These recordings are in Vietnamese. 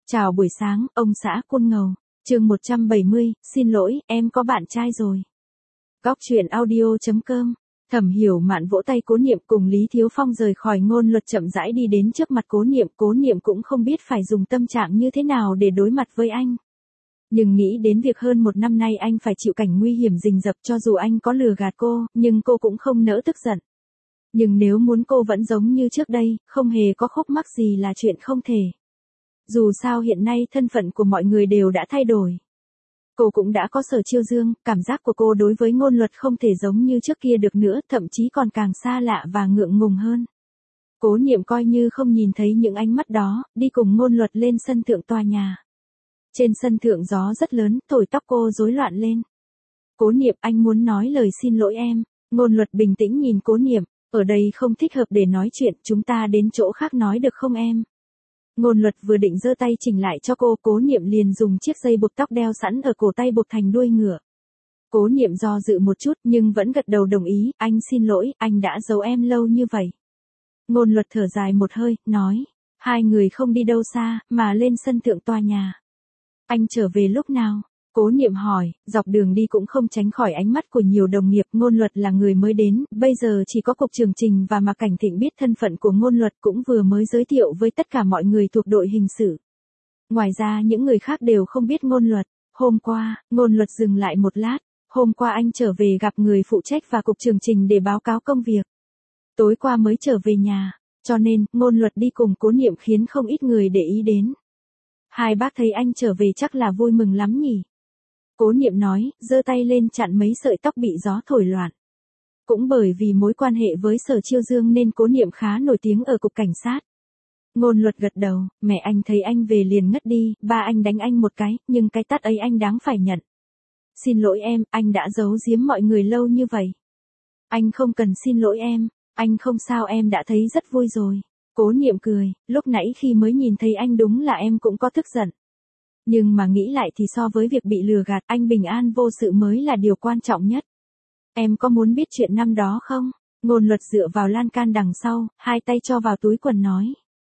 Chào buổi sáng, ông xã Côn Ngầu. Chương 170, xin lỗi, em có bạn trai rồi. Góc truyện audio.com. Thẩm Hiểu Mạn vỗ tay Cố Niệm cùng Lý Thiếu Phong rời khỏi Ngôn Luật chậm rãi đi đến trước mặt Cố Niệm cũng không biết phải dùng tâm trạng như thế nào để đối mặt với anh. Nhưng nghĩ đến việc hơn một năm nay anh phải chịu cảnh nguy hiểm rình rập, cho dù anh có lừa gạt cô, nhưng cô cũng không nỡ tức giận. Nhưng nếu muốn cô vẫn giống như trước đây, không hề có khúc mắc gì là chuyện không thể. Dù sao hiện nay thân phận của mọi người đều đã thay đổi. Cô cũng đã có Sở Chiêu Dương, cảm giác của cô đối với Ngôn Luật không thể giống như trước kia được nữa, thậm chí còn càng xa lạ và ngượng ngùng hơn. Cố Niệm coi như không nhìn thấy những ánh mắt đó, đi cùng Ngôn Luật lên sân thượng tòa nhà. Trên sân thượng gió rất lớn, thổi tóc cô rối loạn lên. Cố Niệm, anh muốn nói lời xin lỗi em. Ngôn Luật bình tĩnh nhìn Cố Niệm, ở đây không thích hợp để nói chuyện, chúng ta đến chỗ khác nói được không em? Ngôn Luật vừa định giơ tay chỉnh lại cho cô, Cố Niệm liền dùng chiếc dây buộc tóc đeo sẵn ở cổ tay buộc thành đuôi ngựa. Cố Niệm do dự một chút nhưng vẫn gật đầu đồng ý, anh xin lỗi, anh đã giấu em lâu như vậy. Ngôn Luật thở dài một hơi, nói, hai người không đi đâu xa, mà lên sân thượng tòa nhà. Anh trở về lúc nào? Cố Niệm hỏi, dọc đường đi cũng không tránh khỏi ánh mắt của nhiều đồng nghiệp. Ngôn Luật là người mới đến, bây giờ chỉ có Cục Trường Trình và Mạc Cảnh Thịnh biết thân phận của Ngôn Luật, cũng vừa mới giới thiệu với tất cả mọi người thuộc đội hình sự. Ngoài ra những người khác đều không biết Ngôn Luật. Hôm qua, Ngôn Luật dừng lại một lát. Hôm qua anh trở về gặp người phụ trách và Cục Trường Trình để báo cáo công việc. Tối qua mới trở về nhà, cho nên Ngôn Luật đi cùng Cố Niệm khiến không ít người để ý đến. Hai bác thấy anh trở về chắc là vui mừng lắm nhỉ? Cố Niệm nói, giơ tay lên chặn mấy sợi tóc bị gió thổi loạn. Cũng bởi vì mối quan hệ với Sở Chiêu Dương nên Cố Niệm khá nổi tiếng ở cục cảnh sát. Ngôn Luật gật đầu, mẹ anh thấy anh về liền ngất đi, ba anh đánh anh một cái, nhưng cái tát ấy anh đáng phải nhận. Xin lỗi em, anh đã giấu giếm mọi người lâu như vậy. Anh không cần xin lỗi em, anh không sao, em đã thấy rất vui rồi. Cố Niệm cười, lúc nãy khi mới nhìn thấy anh đúng là em cũng có tức giận. Nhưng mà nghĩ lại thì so với việc bị lừa gạt, anh bình an vô sự mới là điều quan trọng nhất. Em có muốn biết chuyện năm đó không? Ngôn Luật dựa vào lan can đằng sau, hai tay cho vào túi quần nói.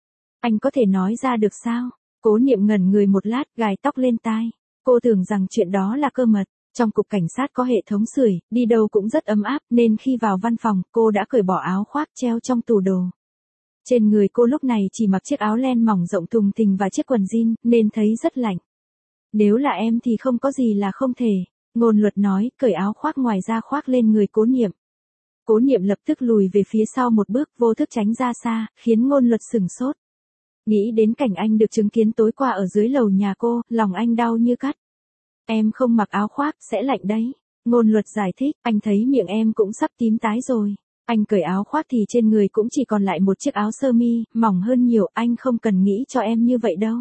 Anh có thể nói ra được sao? Cố Niệm ngẩn người một lát, gài tóc lên tai. Cô tưởng rằng chuyện đó là cơ mật. Trong cục cảnh sát có hệ thống sưởi, đi đâu cũng rất ấm áp, nên khi vào văn phòng, cô đã cởi bỏ áo khoác treo trong tủ đồ. Trên người cô lúc này chỉ mặc chiếc áo len mỏng rộng thùng thình và chiếc quần jean, nên thấy rất lạnh. Nếu là em thì không có gì là không thể. Ngôn Luật nói, cởi áo khoác ngoài ra khoác lên người Cố Niệm. Cố Niệm lập tức lùi về phía sau một bước, vô thức tránh ra xa, khiến Ngôn Luật sửng sốt. Nghĩ đến cảnh anh được chứng kiến tối qua ở dưới lầu nhà cô, lòng anh đau như cắt. Em không mặc áo khoác, sẽ lạnh đấy. Ngôn Luật giải thích, anh thấy miệng em cũng sắp tím tái rồi. Anh cởi áo khoác thì trên người cũng chỉ còn lại một chiếc áo sơ mi, mỏng hơn nhiều, anh không cần nghĩ cho em như vậy đâu.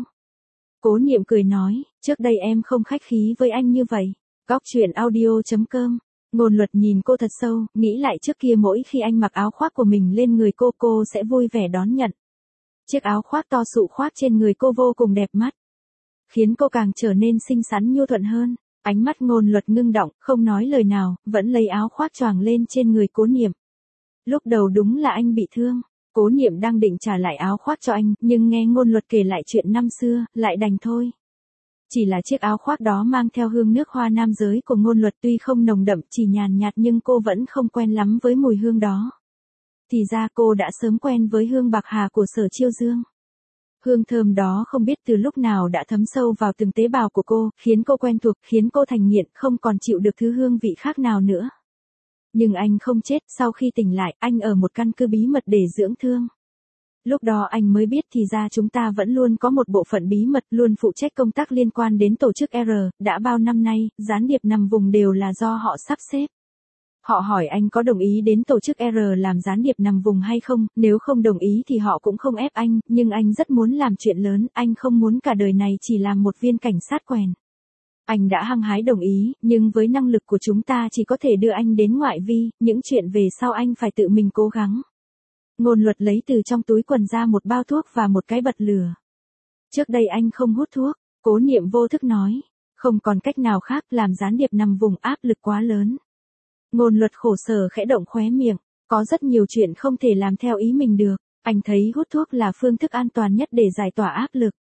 Cố Niệm cười nói, trước đây em không khách khí với anh như vậy. Góc truyện audio.com. Ngôn Luật nhìn cô thật sâu, nghĩ lại trước kia mỗi khi anh mặc áo khoác của mình lên người cô sẽ vui vẻ đón nhận. Chiếc áo khoác to sụ khoác trên người cô vô cùng đẹp mắt, khiến cô càng trở nên xinh xắn nhu thuận hơn. Ánh mắt Ngôn Luật ngưng động, không nói lời nào, vẫn lấy áo khoác choàng lên trên người Cố Niệm. Lúc đầu đúng là anh bị thương. Cố Niệm đang định trả lại áo khoác cho anh, nhưng nghe Ngôn Luật kể lại chuyện năm xưa, lại đành thôi. Chỉ là chiếc áo khoác đó mang theo hương nước hoa nam giới của Ngôn Luật tuy không nồng đậm, chỉ nhàn nhạt, nhưng cô vẫn không quen lắm với mùi hương đó. Thì ra cô đã sớm quen với hương bạc hà của Sở Chiêu Dương. Hương thơm đó không biết từ lúc nào đã thấm sâu vào từng tế bào của cô, khiến cô quen thuộc, khiến cô thành nghiện, không còn chịu được thứ hương vị khác nào nữa. Nhưng anh không chết, sau khi tỉnh lại, anh ở một căn cứ bí mật để dưỡng thương. Lúc đó anh mới biết thì ra chúng ta vẫn luôn có một bộ phận bí mật, luôn phụ trách công tác liên quan đến tổ chức R, đã bao năm nay, gián điệp nằm vùng đều là do họ sắp xếp. Họ hỏi anh có đồng ý đến tổ chức R làm gián điệp nằm vùng hay không, nếu không đồng ý thì họ cũng không ép anh, nhưng anh rất muốn làm chuyện lớn, anh không muốn cả đời này chỉ làm một viên cảnh sát quèn. Anh đã hăng hái đồng ý, nhưng với năng lực của chúng ta chỉ có thể đưa anh đến ngoại vi, những chuyện về sau anh phải tự mình cố gắng. Ngôn Luật lấy từ trong túi quần ra một bao thuốc và một cái bật lửa. Trước đây anh không hút thuốc. Cố Niệm vô thức nói, không còn cách nào khác, làm gián điệp nằm vùng áp lực quá lớn. Ngôn Luật khổ sở khẽ động khóe miệng, có rất nhiều chuyện không thể làm theo ý mình được, anh thấy hút thuốc là phương thức an toàn nhất để giải tỏa áp lực.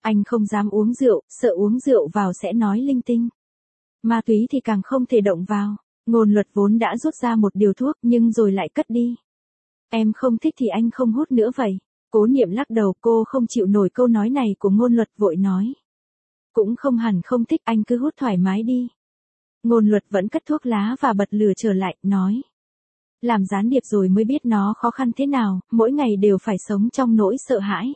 Anh không dám uống rượu, sợ uống rượu vào sẽ nói linh tinh. Ma túy thì càng không thể động vào. Ngôn Luật vốn đã rút ra một điều thuốc nhưng rồi lại cất đi. Em không thích thì anh không hút nữa vậy. Cố Niệm lắc đầu, cô không chịu nổi câu nói này của Ngôn Luật, vội nói. Cũng không hẳn không thích, anh cứ hút thoải mái đi. Ngôn Luật vẫn cất thuốc lá và bật lửa trở lại, nói. Làm gián điệp rồi mới biết nó khó khăn thế nào, mỗi ngày đều phải sống trong nỗi sợ hãi.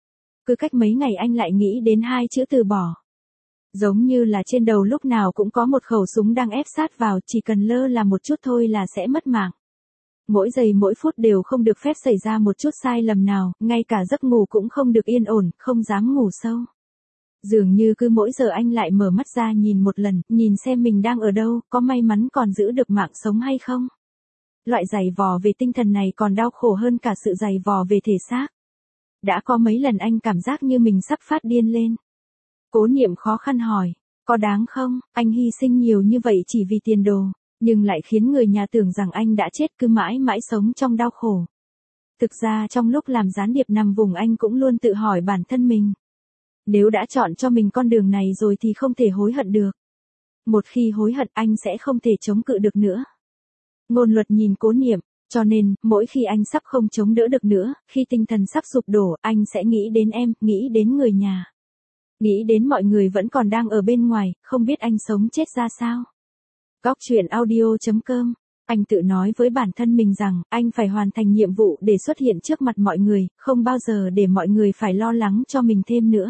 Cứ cách mấy ngày anh lại nghĩ đến hai chữ từ bỏ. Giống như là trên đầu lúc nào cũng có một khẩu súng đang ép sát vào, chỉ cần lơ là một chút thôi là sẽ mất mạng. Mỗi giây mỗi phút đều không được phép xảy ra một chút sai lầm nào, ngay cả giấc ngủ cũng không được yên ổn, không dám ngủ sâu. Dường như cứ mỗi giờ anh lại mở mắt ra nhìn một lần, nhìn xem mình đang ở đâu, có may mắn còn giữ được mạng sống hay không. Loại giày vò về tinh thần này còn đau khổ hơn cả sự giày vò về thể xác. Đã có mấy lần anh cảm giác như mình sắp phát điên lên. Cố Niệm khó khăn hỏi, có đáng không, anh hy sinh nhiều như vậy chỉ vì tiền đồ, nhưng lại khiến người nhà tưởng rằng anh đã chết, cứ mãi mãi sống trong đau khổ. Thực ra trong lúc làm gián điệp nằm vùng anh cũng luôn tự hỏi bản thân mình. Nếu đã chọn cho mình con đường này rồi thì không thể hối hận được. Một khi hối hận anh sẽ không thể chống cự được nữa. Ngôn Luật nhìn Cố Niệm, cho nên, mỗi khi anh sắp không chống đỡ được nữa, khi tinh thần sắp sụp đổ, anh sẽ nghĩ đến em, nghĩ đến người nhà. Nghĩ đến mọi người vẫn còn đang ở bên ngoài, không biết anh sống chết ra sao. Góc truyện audio.com, anh tự nói với bản thân mình rằng, anh phải hoàn thành nhiệm vụ để xuất hiện trước mặt mọi người, không bao giờ để mọi người phải lo lắng cho mình thêm nữa.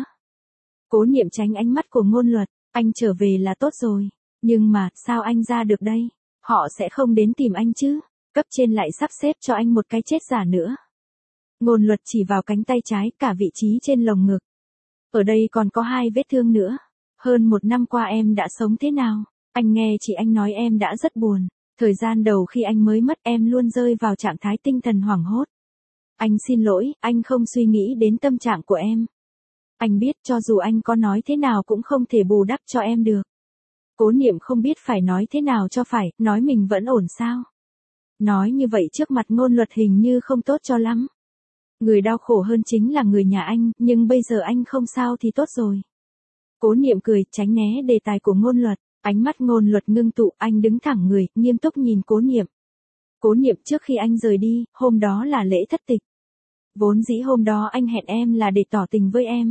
Cố Niệm tránh ánh mắt của Ngôn Luật, anh trở về là tốt rồi. Nhưng mà, sao anh ra được đây? Họ sẽ không đến tìm anh chứ? Cấp trên lại sắp xếp cho anh một cái chết giả nữa. Ngôn Luật chỉ vào cánh tay trái, cả vị trí trên lồng ngực. Ở đây còn có 2 vết thương nữa. Hơn 1 năm qua em đã sống thế nào? Anh nghe chị anh nói em đã rất buồn. Thời gian đầu khi anh mới mất em luôn rơi vào trạng thái tinh thần hoảng hốt. Anh xin lỗi, anh không suy nghĩ đến tâm trạng của em. Anh biết cho dù anh có nói thế nào cũng không thể bù đắp cho em được. Cố Niệm không biết phải nói thế nào cho phải, nói mình vẫn ổn sao. Nói như vậy trước mặt Ngôn Luật hình như không tốt cho lắm. Người đau khổ hơn chính là người nhà anh, nhưng bây giờ anh không sao thì tốt rồi. Cố Niệm cười, tránh né đề tài của Ngôn Luật, ánh mắt Ngôn Luật ngưng tụ, anh đứng thẳng người, nghiêm túc nhìn Cố Niệm. Cố Niệm, trước khi anh rời đi, hôm đó là lễ thất tịch. Vốn dĩ hôm đó anh hẹn em là để tỏ tình với em.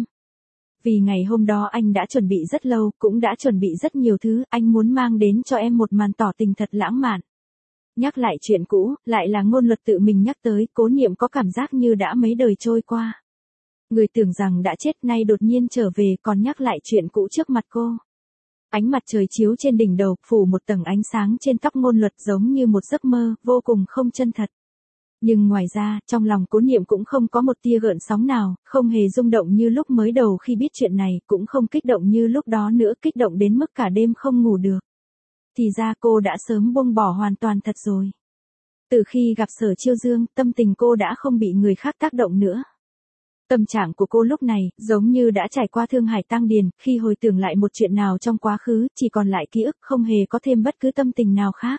Vì ngày hôm đó anh đã chuẩn bị rất lâu, cũng đã chuẩn bị rất nhiều thứ, anh muốn mang đến cho em một màn tỏ tình thật lãng mạn. Nhắc lại chuyện cũ, lại là Ngôn Luật tự mình nhắc tới, Cố Niệm có cảm giác như đã mấy đời trôi qua. Người tưởng rằng đã chết nay đột nhiên trở về còn nhắc lại chuyện cũ trước mặt cô. Ánh mặt trời chiếu trên đỉnh đầu, phủ một tầng ánh sáng trên tóc Ngôn Luật giống như một giấc mơ, vô cùng không chân thật. Nhưng ngoài ra, trong lòng Cố Niệm cũng không có một tia gợn sóng nào, không hề rung động như lúc mới đầu khi biết chuyện này, cũng không kích động như lúc đó nữa, kích động đến mức cả đêm không ngủ được. Thì ra cô đã sớm buông bỏ hoàn toàn thật rồi. Từ khi gặp Sở Chiêu Dương, tâm tình cô đã không bị người khác tác động nữa. Tâm trạng của cô lúc này, giống như đã trải qua thương hải tang điền, khi hồi tưởng lại một chuyện nào trong quá khứ, chỉ còn lại ký ức, không hề có thêm bất cứ tâm tình nào khác.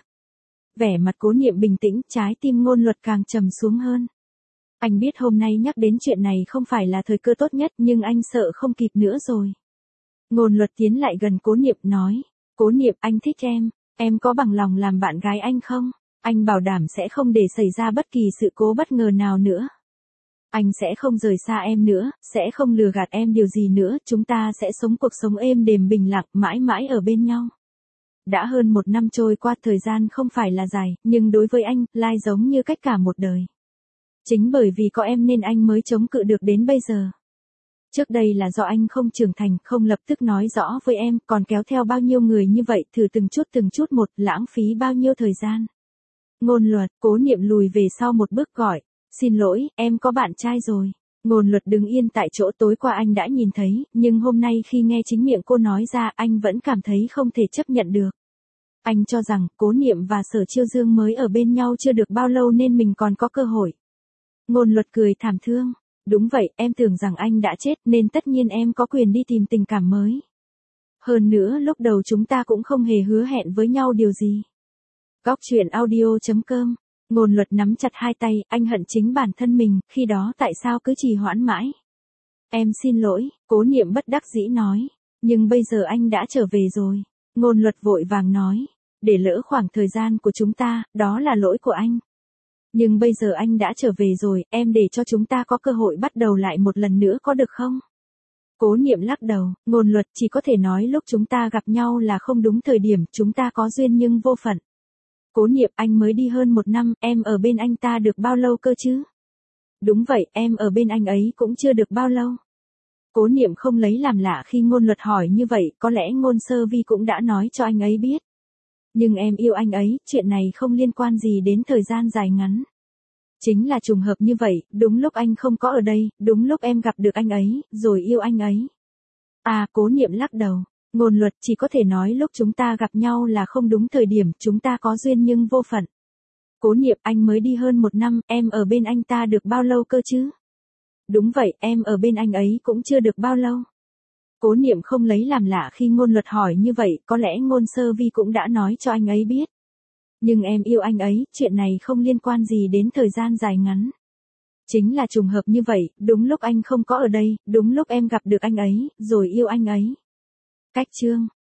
Vẻ mặt Cố Niệm bình tĩnh, trái tim Ngôn Luật càng trầm xuống hơn. Anh biết hôm nay nhắc đến chuyện này không phải là thời cơ tốt nhất, nhưng anh sợ không kịp nữa rồi. Ngôn Luật tiến lại gần Cố Niệm nói, Cố Niệm, anh thích em có bằng lòng làm bạn gái anh không? Anh bảo đảm sẽ không để xảy ra bất kỳ sự cố bất ngờ nào nữa. Anh sẽ không rời xa em nữa, sẽ không lừa gạt em điều gì nữa, chúng ta sẽ sống cuộc sống êm đềm bình lặng, mãi mãi ở bên nhau. Đã hơn 1 năm trôi qua, thời gian không phải là dài, nhưng đối với anh, lai giống như cách cả một đời. Chính bởi vì có em nên anh mới chống cự được đến bây giờ. Trước đây là do anh không trưởng thành, không lập tức nói rõ với em, còn kéo theo bao nhiêu người như vậy, thử từng chút một, lãng phí bao nhiêu thời gian. Ngôn Luật, Cố Niệm lùi về sau một bước gọi, xin lỗi, em có bạn trai rồi. Ngôn Luật đứng yên tại chỗ, tối qua anh đã nhìn thấy, nhưng hôm nay khi nghe chính miệng cô nói ra, anh vẫn cảm thấy không thể chấp nhận được. Anh cho rằng, Cố Niệm và Sở Chiêu Dương mới ở bên nhau chưa được bao lâu nên mình còn có cơ hội. Ngôn Luật cười thảm thương. Đúng vậy, em tưởng rằng anh đã chết nên tất nhiên em có quyền đi tìm tình cảm mới. Hơn nữa lúc đầu chúng ta cũng không hề hứa hẹn với nhau điều gì. Góc truyện audio.com, Ngôn Luật nắm chặt hai tay, anh hận chính bản thân mình, khi đó tại sao cứ trì hoãn mãi. Em xin lỗi, Cố Niệm bất đắc dĩ nói. Nhưng bây giờ anh đã trở về rồi. Ngôn Luật vội vàng nói. Để lỡ khoảng thời gian của chúng ta, đó là lỗi của anh. Nhưng bây giờ anh đã trở về rồi, em để cho chúng ta có cơ hội bắt đầu lại một lần nữa có được không? Cố Niệm lắc đầu, Ngôn Luật chỉ có thể nói lúc chúng ta gặp nhau là không đúng thời điểm, chúng ta có duyên nhưng vô phận. Cố Niệm, anh mới đi hơn 1 năm, em ở bên anh ta được bao lâu cơ chứ? Đúng vậy, em ở bên anh ấy cũng chưa được bao lâu. Cố Niệm không lấy làm lạ khi Ngôn Luật hỏi như vậy, có lẽ Ngôn Sơ Vi cũng đã nói cho anh ấy biết. Nhưng em yêu anh ấy, chuyện này không liên quan gì đến thời gian dài ngắn. Chính là trùng hợp như vậy, đúng lúc anh không có ở đây, đúng lúc em gặp được anh ấy, rồi yêu anh ấy. À, Cố Niệm lắc đầu. Ngôn Luật chỉ có thể nói lúc chúng ta gặp nhau là không đúng thời điểm, chúng ta có duyên nhưng vô phận. Cố Niệm, anh mới đi hơn 1 năm, em ở bên anh ta được bao lâu cơ chứ? Đúng vậy, em ở bên anh ấy cũng chưa được bao lâu. Cố Niệm không lấy làm lạ khi Ngôn Luật hỏi như vậy, có lẽ Ngôn Sơ Vi cũng đã nói cho anh ấy biết. Nhưng em yêu anh ấy, chuyện này không liên quan gì đến thời gian dài ngắn. Chính là trùng hợp như vậy, đúng lúc anh không có ở đây, đúng lúc em gặp được anh ấy, rồi yêu anh ấy. Cách chương